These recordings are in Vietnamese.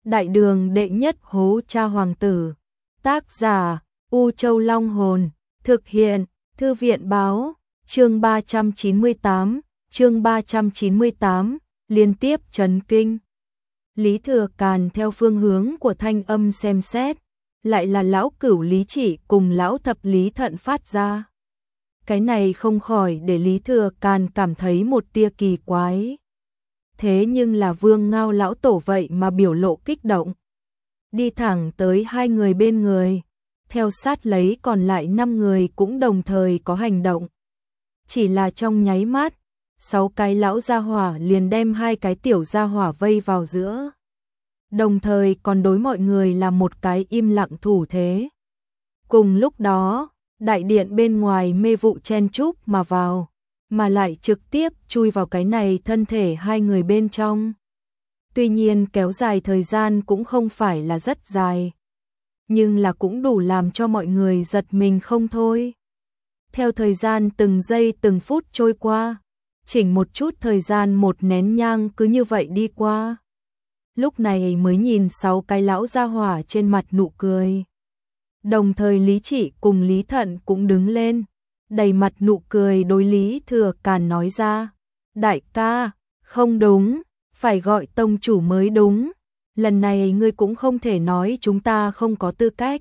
Đại đường đệ nhất hố cha hoàng tử. Tác giả U Châu Long Hồn. Thực hiện Thư viện Báo. Chương 398, liên tiếp chấn kinh. Lý Thừa Càn theo phương hướng của thanh âm xem xét, lại là lão cửu Lý Chỉ cùng lão thập Lý Thận phát ra. Cái này không khỏi để Lý Thừa Càn cảm thấy một tia kỳ quái. Thế nhưng là Vương Ngao lão tổ vậy mà biểu lộ kích động. Đi thẳng tới hai người bên người, theo sát lấy còn lại 5 người cũng đồng thời có hành động. Chỉ là trong nháy mắt, 6 cái lão gia hỏa liền đem 2 cái tiểu gia hỏa vây vào giữa. Đồng thời còn đối mọi người là một cái im lặng thủ thế. Cùng lúc đó, đại điện bên ngoài mê vụ chen chúc mà vào, mà lại trực tiếp chui vào cái này thân thể hai người bên trong. Tuy nhiên kéo dài thời gian cũng không phải là rất dài, nhưng là cũng đủ làm cho mọi người giật mình không thôi. Theo thời gian từng giây từng phút trôi qua, chỉnh một chút thời gian một nén nhang cứ như vậy đi qua. Lúc này mới nhìn 6 cái lão gia hỏa trên mặt nụ cười. Đồng thời Lý Chỉ cùng Lý Thận cũng đứng lên, đầy mặt nụ cười đối Lý Thừa Càn nói ra. Đại ca, không đúng, phải gọi tông chủ mới đúng. Lần này ngươi cũng không thể nói chúng ta không có tư cách.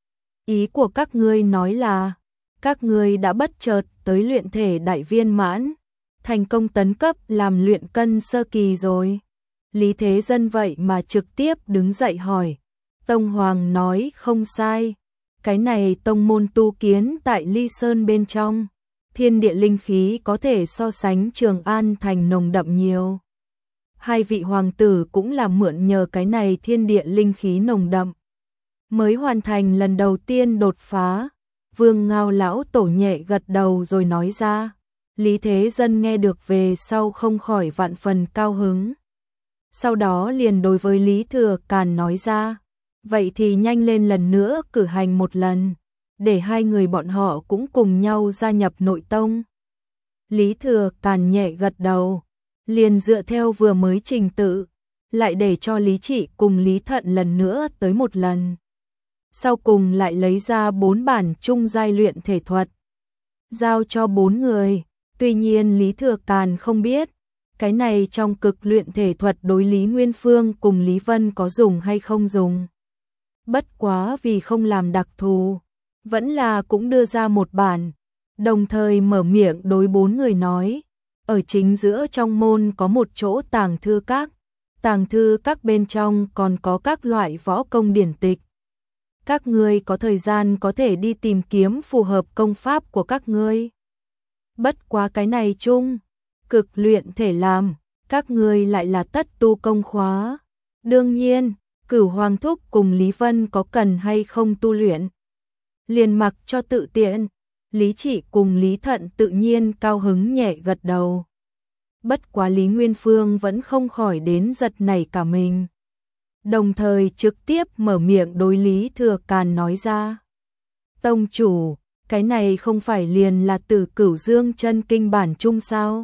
Ý của các ngươi nói là, các ngươi đã bất chợt tới luyện thể đại viên mãn, thành công tấn cấp làm luyện cân sơ kỳ rồi. Lý Thế Dân vậy mà trực tiếp đứng dậy hỏi. Tông Hoàng nói không sai. Cái này tông môn tu kiến tại Ly Sơn bên trong, thiên địa linh khí có thể so sánh Trường An thành nồng đậm nhiều. Hai vị hoàng tử cũng là mượn nhờ cái này thiên địa linh khí nồng đậm, mới hoàn thành lần đầu tiên đột phá. Vương Ngao lão tổ nhẹ gật đầu rồi nói ra. Lý Thế Dân nghe được về sau không khỏi vạn phần cao hứng. Sau đó liền đối với Lý Thừa Càn nói ra. Vậy thì nhanh lên lần nữa cử hành một lần, để hai người bọn họ cũng cùng nhau gia nhập nội tông. Lý Thừa Càn nhẹ gật đầu, liền dựa theo vừa mới trình tự, lại để cho Lý Chỉ cùng Lý Thận lần nữa tới một lần. Sau cùng lại lấy ra 4 bản trung giai luyện thể thuật, giao cho 4 người. Tuy nhiên Lý Thừa Càn không biết, cái này trong cực luyện thể thuật đối Lý Nguyên Phương cùng Lý Vân có dùng hay không dùng. Bất quá vì không làm đặc thù, vẫn là cũng đưa ra một bản, đồng thời mở miệng đối 4 người nói. Ở chính giữa trong môn có một chỗ tàng thư các bên trong còn có các loại võ công điển tịch. Các ngươi có thời gian có thể đi tìm kiếm phù hợp công pháp của các ngươi. Bất quá cái này chung, cực luyện thể làm, các ngươi lại là tất tu công khóa. Đương nhiên, Cửu Hoàng Thúc cùng Lý Vân có cần hay không tu luyện, liền mặc cho tự tiện. Lý Chỉ cùng Lý Thận tự nhiên cao hứng nhẹ gật đầu. Bất quá Lý Nguyên Phương vẫn không khỏi đến giật nảy cả mình. Đồng thời trực tiếp mở miệng đối Lý Thừa Càn nói ra. Tông chủ, cái này không phải liền là từ Cửu Dương chân kinh bản chung sao?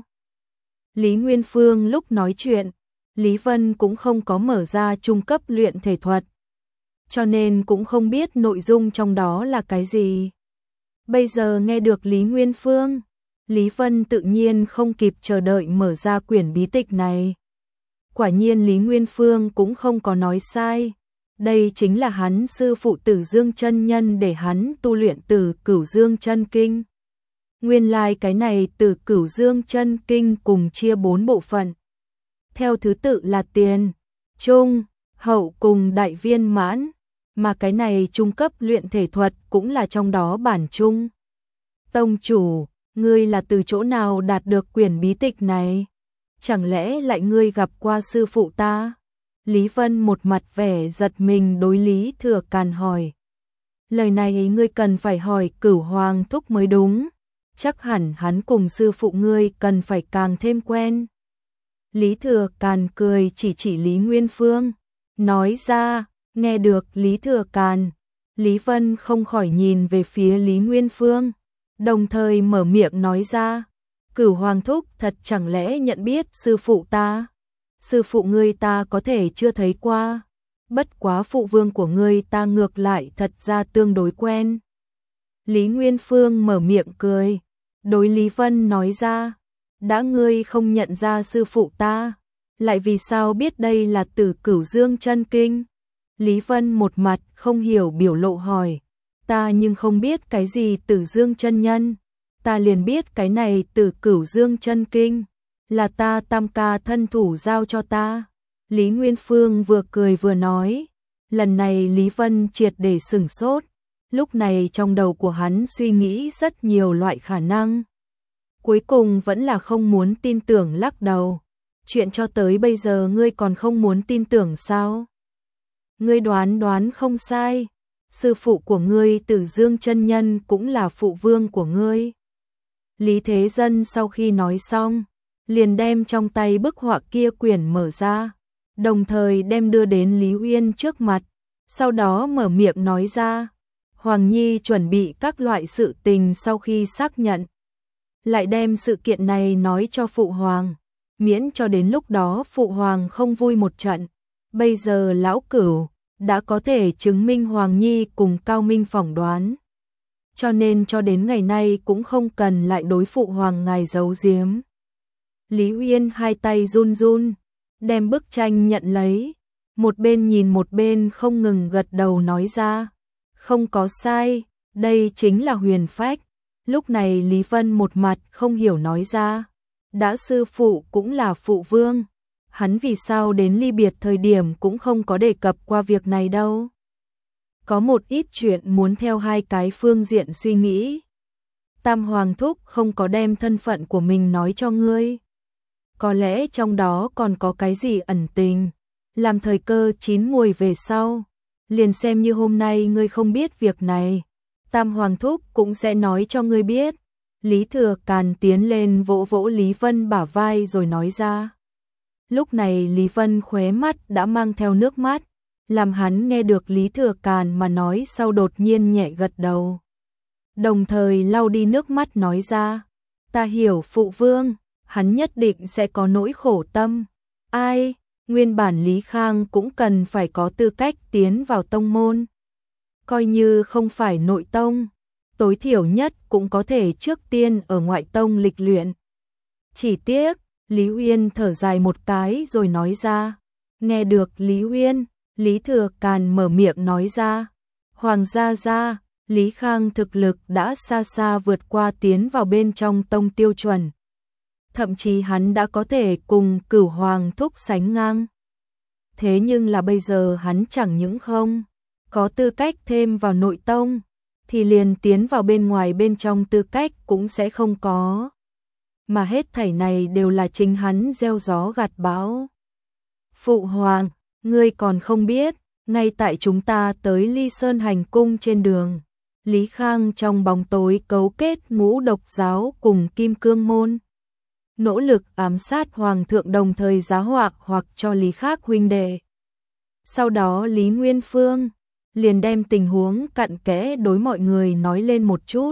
Lý Nguyên Phương lúc nói chuyện, Lý Vân cũng không có mở ra trung cấp luyện thể thuật, cho nên cũng không biết nội dung trong đó là cái gì. Bây giờ nghe được Lý Nguyên Phương, Lý Vân tự nhiên không kịp chờ đợi mở ra quyển bí tịch này. Quả nhiên Lý Nguyên Phương cũng không có nói sai. Đây chính là hắn sư phụ Tử Dương chân nhân để hắn tu luyện Tử Cửu Dương chân kinh. Nguyên lai cái này Tử Cửu Dương chân kinh cùng chia 4 bộ phận. Theo thứ tự là tiền, trung, hậu cùng đại viên mãn, mà cái này trung cấp luyện thể thuật cũng là trong đó bản chung. Tông chủ, ngươi là từ chỗ nào đạt được quyển bí tịch này? Chẳng lẽ lại ngươi gặp qua sư phụ ta? Lý Vân một mặt vẻ giật mình đối Lý Thừa Càn hỏi. Lời này ngươi cần phải hỏi Cửu Hoàng Thúc mới đúng, chắc hẳn hắn cùng sư phụ ngươi cần phải càng thêm quen. Lý Thừa Càn cười chỉ Lý Nguyên Phương, nói ra. Nghe được Lý Thừa Càn, Lý Vân không khỏi nhìn về phía Lý Nguyên Phương, đồng thời mở miệng nói ra. Cửu Hoàng Thúc thật chẳng lẽ nhận biết sư phụ ta? Sư phụ ngươi ta có thể chưa thấy qua, bất quá phụ vương của ngươi ta ngược lại thật ra tương đối quen. Lý Nguyên Phương mở miệng cười, đối Lý Vân nói ra, đã ngươi không nhận ra sư phụ ta, lại vì sao biết đây là Tử Cửu Dương chân kinh? Lý Vân một mặt không hiểu biểu lộ hỏi, ta nhưng không biết cái gì Tử Dương chân nhân, ta liền biết cái này Tử Cửu Dương chân kinh, là ta tam ca thân thủ giao cho ta. Lý Nguyên Phương vừa cười vừa nói, lần này Lý Vân triệt để sửng sốt, lúc này trong đầu của hắn suy nghĩ rất nhiều loại khả năng. Cuối cùng vẫn là không muốn tin tưởng lắc đầu. Chuyện cho tới bây giờ ngươi còn không muốn tin tưởng sao? Ngươi đoán không sai, sư phụ của ngươi Tử Dương chân nhân cũng là phụ vương của ngươi. Lý Thế Dân sau khi nói xong, liền đem trong tay bức họa kia quyển mở ra, đồng thời đem đưa đến Lý Uyên trước mặt, sau đó mở miệng nói ra, Hoàng Nhi chuẩn bị các loại sự tình sau khi xác nhận, lại đem sự kiện này nói cho Phụ Hoàng, miễn cho đến lúc đó Phụ Hoàng không vui một trận. Bây giờ Lão Cửu đã có thể chứng minh Hoàng Nhi cùng Cao Minh phỏng đoán, cho nên cho đến ngày nay cũng không cần lại đối Phụ Hoàng ngài giấu giếm. Lý Uyên hai tay run run, đem bức tranh nhận lấy, một bên nhìn một bên không ngừng gật đầu nói ra, không có sai, đây chính là huyền phách. Lúc này Lý Vân một mặt không hiểu nói ra, đã sư phụ cũng là phụ vương, hắn vì sao đến ly biệt thời điểm cũng không có đề cập qua việc này đâu. Có một ít chuyện muốn theo hai cái phương diện suy nghĩ. Tam Hoàng Thúc không có đem thân phận của mình nói cho ngươi. Có lẽ trong đó còn có cái gì ẩn tình, làm thời cơ chín muồi về sau, liền xem như hôm nay ngươi không biết việc này, Tam Hoàng Thúc cũng sẽ nói cho ngươi biết. Lý Thừa Càn tiến lên vỗ vỗ Lý Vân bả vai rồi nói ra. Lúc này Lý Vân khóe mắt đã mang theo nước mắt, làm hắn nghe được Lý Thừa Càn mà nói sau đột nhiên nhẹ gật đầu. Đồng thời lau đi nước mắt nói ra, ta hiểu phụ vương, hắn nhất định sẽ có nỗi khổ tâm. Ai, nguyên bản Lý Khang cũng cần phải có tư cách tiến vào tông môn. Coi như không phải nội tông, tối thiểu nhất cũng có thể trước tiên ở ngoại tông lịch luyện. Chỉ tiếc, Lý Uyên thở dài một cái rồi nói ra. Nghe được Lý Uyên, Lý Thừa Càn mở miệng nói ra. Hoàng gia, Lý Khang thực lực đã xa xa vượt qua tiến vào bên trong tông tiêu chuẩn. Thậm chí hắn đã có thể cùng Cửu Hoàng Thúc sánh ngang. Thế nhưng là bây giờ hắn chẳng những không có tư cách thêm vào nội tông, thì liền tiến vào bên ngoài bên trong tư cách cũng sẽ không có. Mà hết thảy này đều là chính hắn gieo gió gặt bão. Phụ Hoàng, ngươi còn không biết, ngay tại chúng ta tới Ly Sơn hành cung trên đường, Lý Khang trong bóng tối cấu kết Ngũ Độc giáo cùng Kim Cương môn, nỗ lực ám sát Hoàng thượng đồng thời giá họa hoặc cho Lý khác huynh đệ. Sau đó Lý Nguyên Phương liền đem tình huống cặn kẽ đối mọi người nói lên một chút.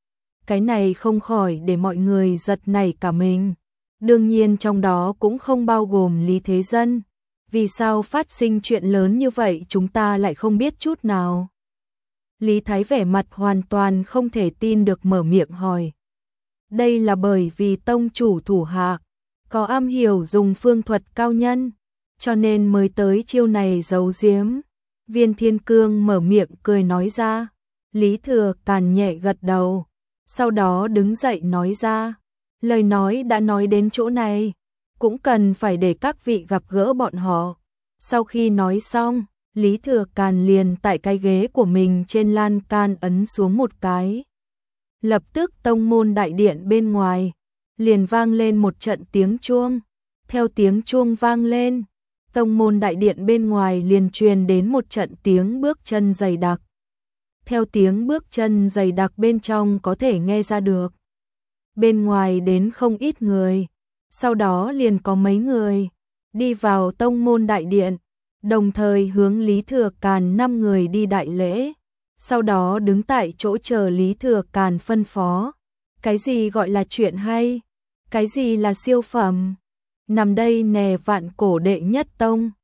Cái này không khỏi để mọi người giật nảy cả mình. Đương nhiên trong đó cũng không bao gồm Lý Thế Dân. Vì sao phát sinh chuyện lớn như vậy chúng ta lại không biết chút nào? Lý Thái vẻ mặt hoàn toàn không thể tin được mở miệng hỏi. Đây là bởi vì tông chủ thủ hạ có am hiểu dùng phương thuật cao nhân, cho nên mới tới chiêu này giấu giếm. Viên Thiên Cương mở miệng cười nói ra. Lý Thừa Càn nhẹ gật đầu, sau đó đứng dậy nói ra, lời nói đã nói đến chỗ này, cũng cần phải để các vị gặp gỡ bọn họ. Sau khi nói xong, Lý Thừa Càn liền tại cái ghế của mình trên lan can ấn xuống một cái. Lập tức tông môn đại điện bên ngoài liền vang lên một trận tiếng chuông. Theo tiếng chuông vang lên, tông môn đại điện bên ngoài liền truyền đến một trận tiếng bước chân dày đặc. Theo tiếng bước chân dày đặc bên trong có thể nghe ra được. Bên ngoài đến không ít người, sau đó liền có mấy người đi vào tông môn đại điện, đồng thời hướng Lý Thừa Càn 5 người đi đại lễ, sau đó đứng tại chỗ chờ Lý Thừa Càn phân phó. Cái gì gọi là chuyện hay? Cái gì là siêu phẩm? Nằm đây nè vạn cổ đệ nhất tông,